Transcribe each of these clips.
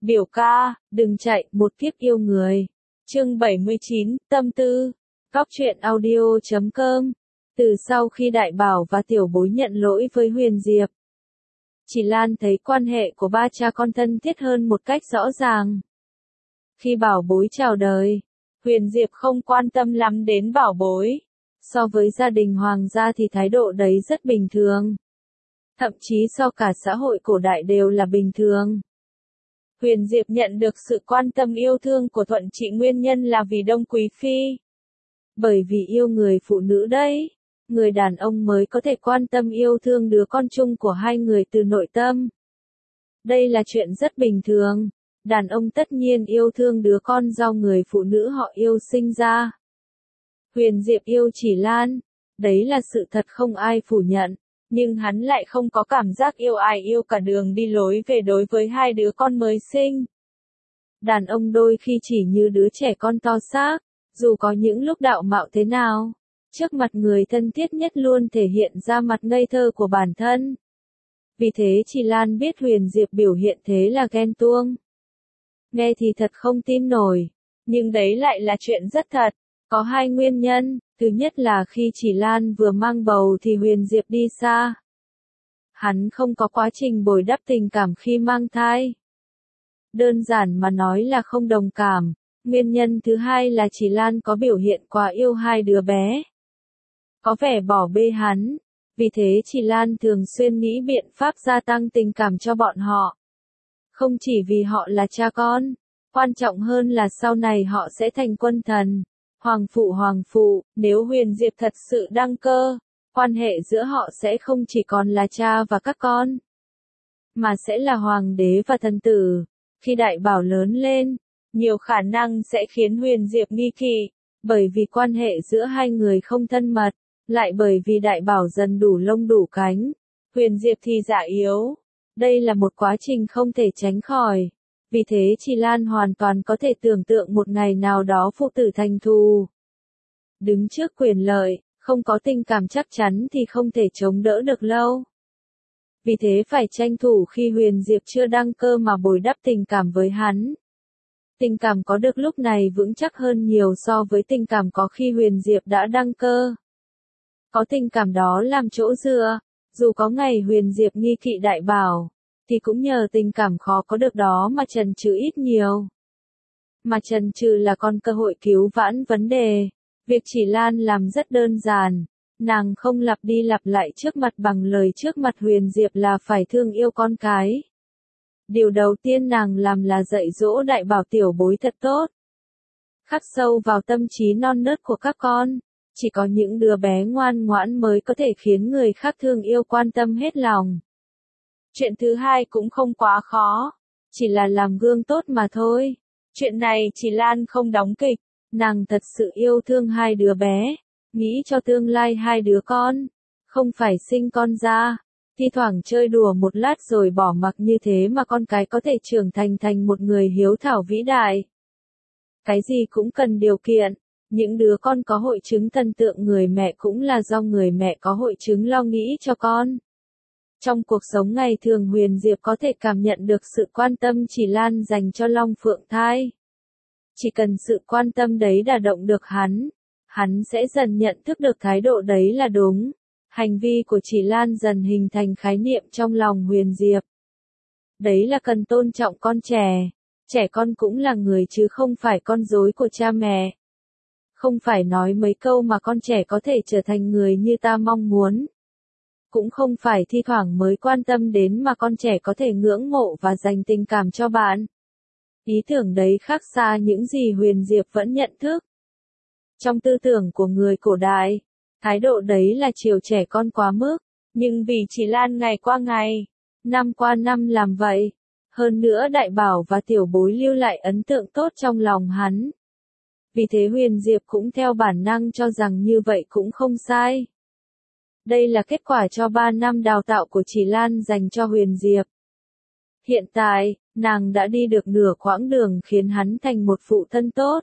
Biểu ca, đừng chạy, một kiếp yêu người. Chương 79, tâm tư. Góc truyện audio.com. Từ sau khi Đại Bảo và Tiểu Bối nhận lỗi với Huyền Diệp, Chỉ Lan thấy quan hệ của ba cha con thân thiết hơn một cách rõ ràng. Khi Bảo Bối chào đời, Huyền Diệp không quan tâm lắm đến Bảo Bối. So với gia đình hoàng gia thì thái độ đấy rất bình thường. Thậm chí so cả xã hội cổ đại đều là bình thường. Huyền Diệp nhận được sự quan tâm yêu thương của Thuận Trị nguyên nhân là vì Đông Quý Phi. Bởi vì yêu người phụ nữ đấy, người đàn ông mới có thể quan tâm yêu thương đứa con chung của hai người từ nội tâm. Đây là chuyện rất bình thường, đàn ông tất nhiên yêu thương đứa con do người phụ nữ họ yêu sinh ra. Huyền Diệp yêu Chỉ Lan, đấy là sự thật không ai phủ nhận. Nhưng hắn lại không có cảm giác yêu ai yêu cả đường đi lối về đối với hai đứa con mới sinh. Đàn ông đôi khi chỉ như đứa trẻ con to xác, dù có những lúc đạo mạo thế nào, trước mặt người thân thiết nhất luôn thể hiện ra mặt ngây thơ của bản thân. Vì thế Chỉ Lan biết Huyền Diệp biểu hiện thế là ghen tuông. Nghe thì thật không tin nổi, nhưng đấy lại là chuyện rất thật. Có hai nguyên nhân, thứ nhất là khi Chỉ Lan vừa mang bầu thì Huyền Diệp đi xa. Hắn không có quá trình bồi đắp tình cảm khi mang thai. Đơn giản mà nói là không đồng cảm. Nguyên nhân thứ hai là Chỉ Lan có biểu hiện quá yêu hai đứa bé. Có vẻ bỏ bê hắn. Vì thế Chỉ Lan thường xuyên nghĩ biện pháp gia tăng tình cảm cho bọn họ. Không chỉ vì họ là cha con, quan trọng hơn là sau này họ sẽ thành quân thần. Hoàng phụ, nếu Huyền Diệp thật sự đăng cơ, quan hệ giữa họ sẽ không chỉ còn là cha và các con, mà sẽ là hoàng đế và thần tử. Khi Đại Bảo lớn lên, nhiều khả năng sẽ khiến Huyền Diệp nghi kỵ, bởi vì quan hệ giữa hai người không thân mật, lại bởi vì Đại Bảo dần đủ lông đủ cánh, Huyền Diệp thì già yếu. Đây là một quá trình không thể tránh khỏi. Vì thế Chỉ Lan hoàn toàn có thể tưởng tượng một ngày nào đó phụ tử thành thù. Đứng trước quyền lợi, không có tình cảm chắc chắn thì không thể chống đỡ được lâu. Vì thế phải tranh thủ khi Huyền Diệp chưa đăng cơ mà bồi đắp tình cảm với hắn. Tình cảm có được lúc này vững chắc hơn nhiều so với tình cảm có khi Huyền Diệp đã đăng cơ. Có tình cảm đó làm chỗ dựa, dù có ngày Huyền Diệp nghi kỵ Đại Bảo, thì cũng nhờ tình cảm khó có được đó mà chần chừ ít nhiều. Mà chần chừ là còn cơ hội cứu vãn vấn đề. Việc Chỉ Lan làm rất đơn giản, nàng không lặp đi lặp lại trước mặt bằng lời trước mặt Huyền Diệp là phải thương yêu con cái. Điều đầu tiên nàng làm là dạy dỗ Đại Bảo Tiểu Bối thật tốt. Khắc sâu vào tâm trí non nớt của các con, chỉ có những đứa bé ngoan ngoãn mới có thể khiến người khác thương yêu quan tâm hết lòng. Chuyện thứ hai cũng không quá khó, chỉ là làm gương tốt mà thôi. Chuyện này Chỉ Lan không đóng kịch, nàng thật sự yêu thương hai đứa bé, nghĩ cho tương lai hai đứa con, không phải sinh con ra, thi thoảng chơi đùa một lát rồi bỏ mặc như thế mà con cái có thể trưởng thành một người hiếu thảo vĩ đại. Cái gì cũng cần điều kiện, những đứa con có hội chứng thần tượng người mẹ cũng là do người mẹ có hội chứng lo nghĩ cho con. Trong cuộc sống ngày thường Huyền Diệp có thể cảm nhận được sự quan tâm Chỉ Lan dành cho Long Phượng Thai. Chỉ cần sự quan tâm đấy đả động được hắn sẽ dần nhận thức được thái độ đấy là đúng. Hành vi của Chỉ Lan dần hình thành khái niệm trong lòng Huyền Diệp. Đấy là cần tôn trọng con trẻ. Trẻ con cũng là người chứ không phải con rối của cha mẹ. Không phải nói mấy câu mà con trẻ có thể trở thành người như ta mong muốn. Cũng không phải thi thoảng mới quan tâm đến mà con trẻ có thể ngưỡng mộ và dành tình cảm cho bạn. Ý tưởng đấy khác xa những gì Huyền Diệp vẫn nhận thức. Trong tư tưởng của người cổ đại, thái độ đấy là chiều trẻ con quá mức, nhưng vì Chỉ Lan ngày qua ngày, năm qua năm làm vậy, hơn nữa Đại Bảo và Tiểu Bối lưu lại ấn tượng tốt trong lòng hắn. Vì thế Huyền Diệp cũng theo bản năng cho rằng như vậy cũng không sai. Đây là kết quả cho 3 năm đào tạo của Chỉ Lan dành cho Huyền Diệp. Hiện tại, nàng đã đi được nửa quãng đường khiến hắn thành một phụ thân tốt.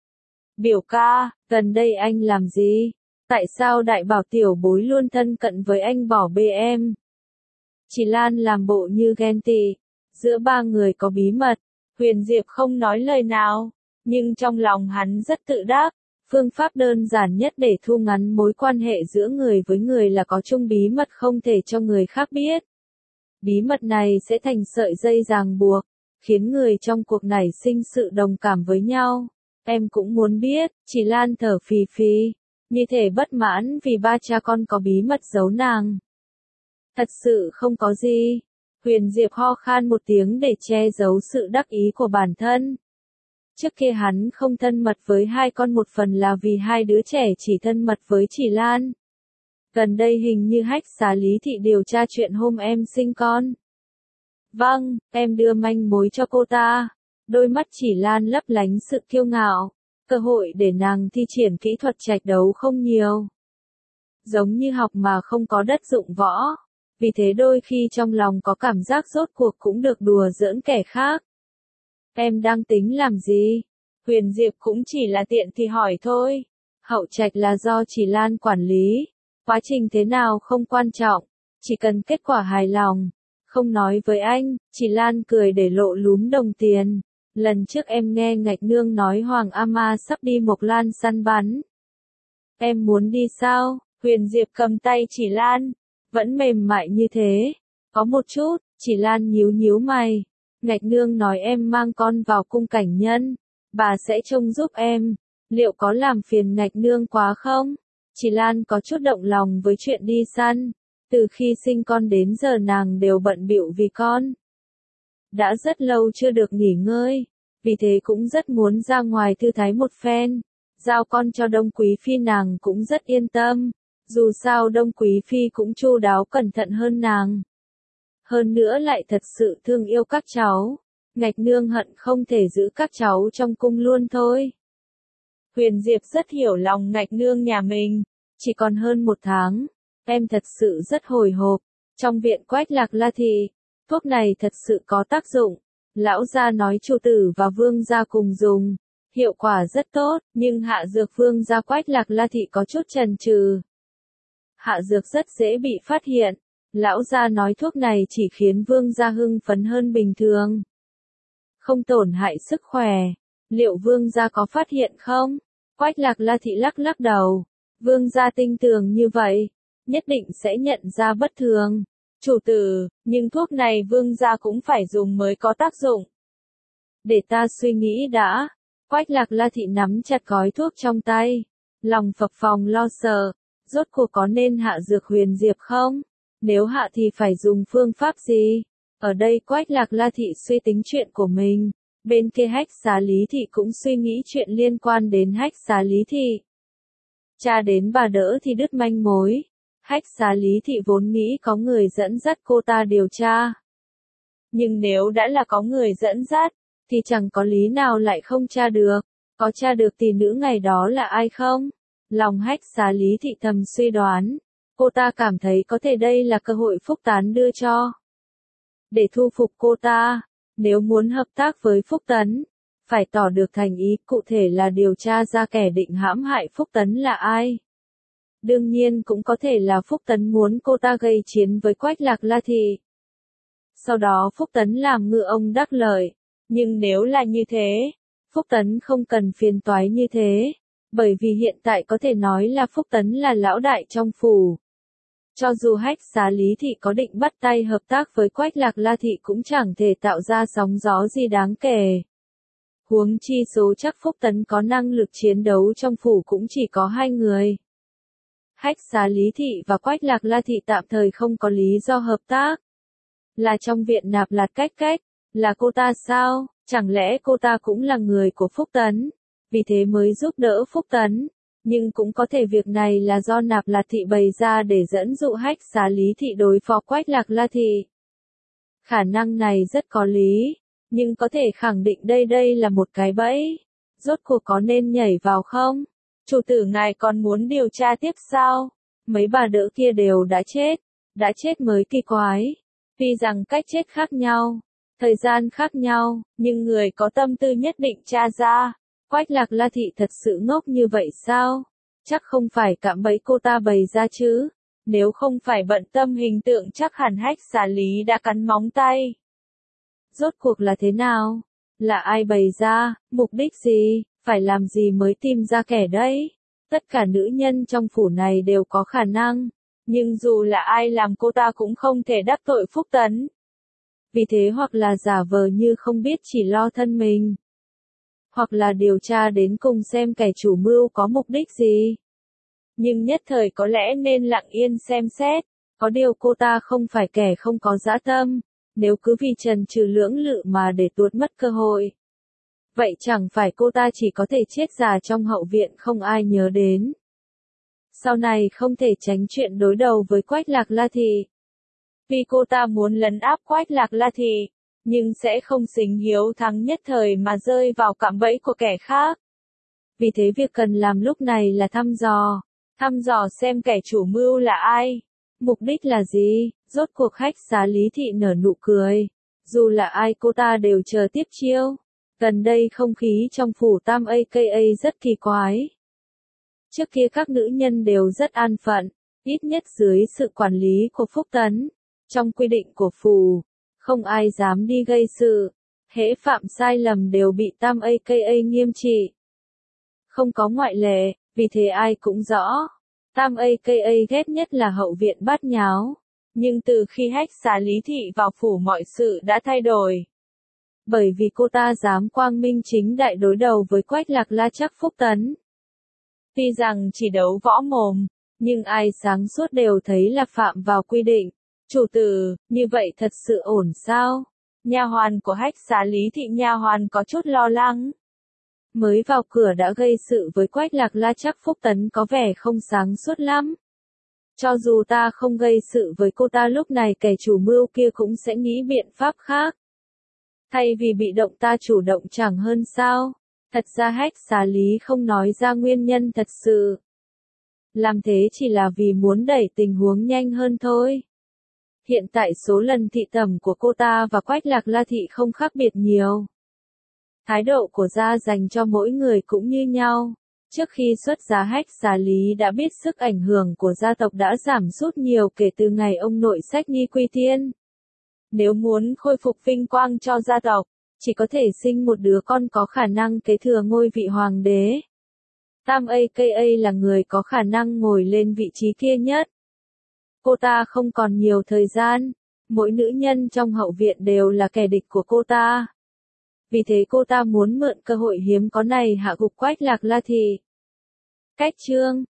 Biểu ca, gần đây anh làm gì? Tại sao Đại Bảo Tiểu Bối luôn thân cận với anh bỏ bê em? Chỉ Lan làm bộ như ghen tị. Giữa ba người có bí mật. Huyền Diệp không nói lời nào, nhưng trong lòng hắn rất tự đắc. Phương pháp đơn giản nhất để thu ngắn mối quan hệ giữa người với người là có chung bí mật không thể cho người khác biết. Bí mật này sẽ thành sợi dây ràng buộc, khiến người trong cuộc nảy sinh sự đồng cảm với nhau. Em cũng muốn biết, chị Lan thở phì phì, như thể bất mãn vì ba cha con có bí mật giấu nàng. Thật sự không có gì. Huyền Diệp ho khan một tiếng để che giấu sự đắc ý của bản thân. Trước kia hắn không thân mật với hai con một phần là vì hai đứa trẻ chỉ thân mật với chị Lan. Gần đây hình như Hách Xá Lý Thị điều tra chuyện hôm em sinh con. Vâng, em đưa manh mối cho cô ta. Đôi mắt chỉ Lan lấp lánh sự kiêu ngạo. Cơ hội để nàng thi triển kỹ thuật trạch đấu không nhiều. Giống như học mà không có đất dụng võ. Vì thế đôi khi trong lòng có cảm giác rốt cuộc cũng được đùa giỡn kẻ khác. Em đang tính làm gì? Huyền Diệp cũng chỉ là tiện thì hỏi thôi. Hậu trạch là do chị Lan quản lý. Quá trình thế nào không quan trọng. Chỉ cần kết quả hài lòng. Không nói với anh, chị Lan cười để lộ lúm đồng tiền. Lần trước em nghe Ngạch Nương nói Hoàng Ama sắp đi Mộc Lan săn bắn. Em muốn đi sao? Huyền Diệp cầm tay chị Lan. Vẫn mềm mại như thế. Có một chút, chị Lan nhíu nhíu mày. Ngạch Nương nói em mang con vào cung cảnh nhân. Bà sẽ trông giúp em. Liệu có làm phiền Ngạch Nương quá không? Chị Lan có chút động lòng với chuyện đi săn. Từ khi sinh con đến giờ nàng đều bận bịu vì con. Đã rất lâu chưa được nghỉ ngơi. Vì thế cũng rất muốn ra ngoài thư thái một phen. Giao con cho Đông Quý Phi nàng cũng rất yên tâm. Dù sao Đông Quý Phi cũng chu đáo cẩn thận hơn nàng. Hơn nữa lại thật sự thương yêu các cháu. Ngạch Nương hận không thể giữ các cháu trong cung luôn thôi. Huyền Diệp rất hiểu lòng Ngạch Nương nhà mình. Chỉ còn hơn một tháng. Em thật sự rất hồi hộp. Trong viện Quách Lạc La Thị, thuốc này thật sự có tác dụng. Lão gia nói chủ tử và vương gia cùng dùng. Hiệu quả rất tốt, nhưng hạ dược vương gia Quách Lạc La Thị có chút chần chừ. Hạ dược rất dễ bị phát hiện. Lão gia nói thuốc này chỉ khiến vương gia hưng phấn hơn bình thường. Không tổn hại sức khỏe. Liệu vương gia có phát hiện không? Quách Lạc La Thị lắc lắc đầu. Vương gia tinh tường như vậy, nhất định sẽ nhận ra bất thường. Chủ tử, nhưng thuốc này vương gia cũng phải dùng mới có tác dụng. Để ta suy nghĩ đã. Quách Lạc La Thị nắm chặt gói thuốc trong tay. Lòng phập phồng lo sợ. Rốt cuộc có nên hạ dược Huyền Diệp không? Nếu hạ thì phải dùng phương pháp gì? Ở đây Quách Lạc La Thị suy tính chuyện của mình. Bên kia Hách Xá Lý Thị cũng suy nghĩ chuyện liên quan đến Hách Xá Lý Thị. Cha đến bà đỡ thì đứt manh mối. Hách Xá Lý Thị vốn nghĩ có người dẫn dắt cô ta điều tra. Nhưng nếu đã là có người dẫn dắt, thì chẳng có lý nào lại không tra được. Có tra được tỷ nữ ngày đó là ai không? Lòng Hách Xá Lý Thị thầm suy đoán. Cô ta cảm thấy có thể đây là cơ hội Phúc Tán đưa cho. Để thu phục cô ta, nếu muốn hợp tác với Phúc Tấn, phải tỏ được thành ý, cụ thể là điều tra ra kẻ định hãm hại Phúc Tấn là ai. Đương nhiên cũng có thể là Phúc Tấn muốn cô ta gây chiến với Quách Lạc La Thị. Sau đó Phúc Tấn làm ngựa ông đắc lợi. Nhưng nếu là như thế, Phúc Tấn không cần phiền toái như thế. Bởi vì hiện tại có thể nói là Phúc Tấn là lão đại trong phủ. Cho dù Hách Xá Lý Thị có định bắt tay hợp tác với Quách Lạc La Thị cũng chẳng thể tạo ra sóng gió gì đáng kể. Huống chi số chắc Phúc Tấn có năng lực chiến đấu trong phủ cũng chỉ có hai người. Hách Xá Lý Thị và Quách Lạc La Thị tạm thời không có lý do hợp tác. Là trong viện Nạp Lạt Cách Cách, là cô ta sao? Chẳng lẽ cô ta cũng là người của Phúc Tấn? Vì thế mới giúp đỡ Phúc Tấn. Nhưng cũng có thể việc này là do Nạp Lạt Thị bày ra để dẫn dụ Hách Xá Lý Thị đối phó Quách Lạc La Thị. Khả năng này rất có lý, nhưng có thể khẳng định đây là một cái bẫy. Rốt cuộc có nên nhảy vào không? Chủ tử ngài còn muốn điều tra tiếp sao? Mấy bà đỡ kia đều đã chết mới kỳ quái. Tuy rằng cách chết khác nhau, thời gian khác nhau, nhưng người có tâm tư nhất định tra ra. Quách Lạc La Thị thật sự ngốc như vậy sao? Chắc không phải cạm bẫy cô ta bày ra chứ. Nếu không phải bận tâm hình tượng chắc hẳn Hách Xá Lý đã cắn móng tay. Rốt cuộc là thế nào? Là ai bày ra, mục đích gì, phải làm gì mới tìm ra kẻ đấy? Tất cả nữ nhân trong phủ này đều có khả năng, nhưng dù là ai làm cô ta cũng không thể đắc tội Phúc Tấn. Vì thế hoặc là giả vờ như không biết chỉ lo thân mình, hoặc là điều tra đến cùng xem kẻ chủ mưu có mục đích gì. Nhưng nhất thời có lẽ nên lặng yên xem xét, có điều cô ta không phải kẻ không có dã tâm, nếu cứ vì chần chừ lưỡng lự mà để tuột mất cơ hội. Vậy chẳng phải cô ta chỉ có thể chết già trong hậu viện không ai nhớ đến. Sau này không thể tránh chuyện đối đầu với Quách Lạc La Thị. Vì cô ta muốn lấn áp Quách Lạc La Thị, nhưng sẽ không xính hiếu thắng nhất thời mà rơi vào cạm bẫy của kẻ khác. Vì thế việc cần làm lúc này là thăm dò xem kẻ chủ mưu là ai, mục đích là gì. Rốt cuộc Hách Xá Lý Thị nở nụ cười, dù là ai cô ta đều chờ tiếp chiêu. Gần đây không khí trong phủ Tam aka rất kỳ quái. Trước kia các nữ nhân đều rất an phận, ít nhất dưới sự quản lý của Phúc Tấn. Trong quy định của phủ, không ai dám đi gây sự, hễ phạm sai lầm đều bị Tam aka nghiêm trị. Không có ngoại lệ, vì thế ai cũng rõ. Tam aka ghét nhất là hậu viện bát nháo. Nhưng từ khi Hách Xá Lý Thị vào phủ mọi sự đã thay đổi. Bởi vì cô ta dám quang minh chính đại đối đầu với Quách Lạc La chắc Phúc Tấn. Tuy rằng chỉ đấu võ mồm, nhưng ai sáng suốt đều thấy là phạm vào quy định. Chủ tử, như vậy thật sự ổn sao? Nha hoàn của Hách Xá Lý Thị nha hoàn có chút lo lắng. Mới vào cửa đã gây sự với Quách Lạc La chắc Phúc Tấn có vẻ không sáng suốt lắm. Cho dù ta không gây sự với cô ta lúc này kẻ chủ mưu kia cũng sẽ nghĩ biện pháp khác. Thay vì bị động ta chủ động chẳng hơn sao? Thật ra Hách Xá Lý không nói ra nguyên nhân thật sự. Làm thế chỉ là vì muốn đẩy tình huống nhanh hơn thôi. Hiện tại số lần thị tẩm của cô ta và Quách Lạc La Thị không khác biệt nhiều. Thái độ của gia dành cho mỗi người cũng như nhau. Trước khi xuất giá Hách Xá Lý đã biết sức ảnh hưởng của gia tộc đã giảm sút nhiều kể từ ngày ông nội Sách Nhi quy thiên. Nếu muốn khôi phục vinh quang cho gia tộc, chỉ có thể sinh một đứa con có khả năng kế thừa ngôi vị hoàng đế. Tam aka là người có khả năng ngồi lên vị trí kia nhất. Cô ta không còn nhiều thời gian, mỗi nữ nhân trong hậu viện đều là kẻ địch của cô ta. Vì thế cô ta muốn mượn cơ hội hiếm có này hạ gục Quách Lạc La Thị. Cách chương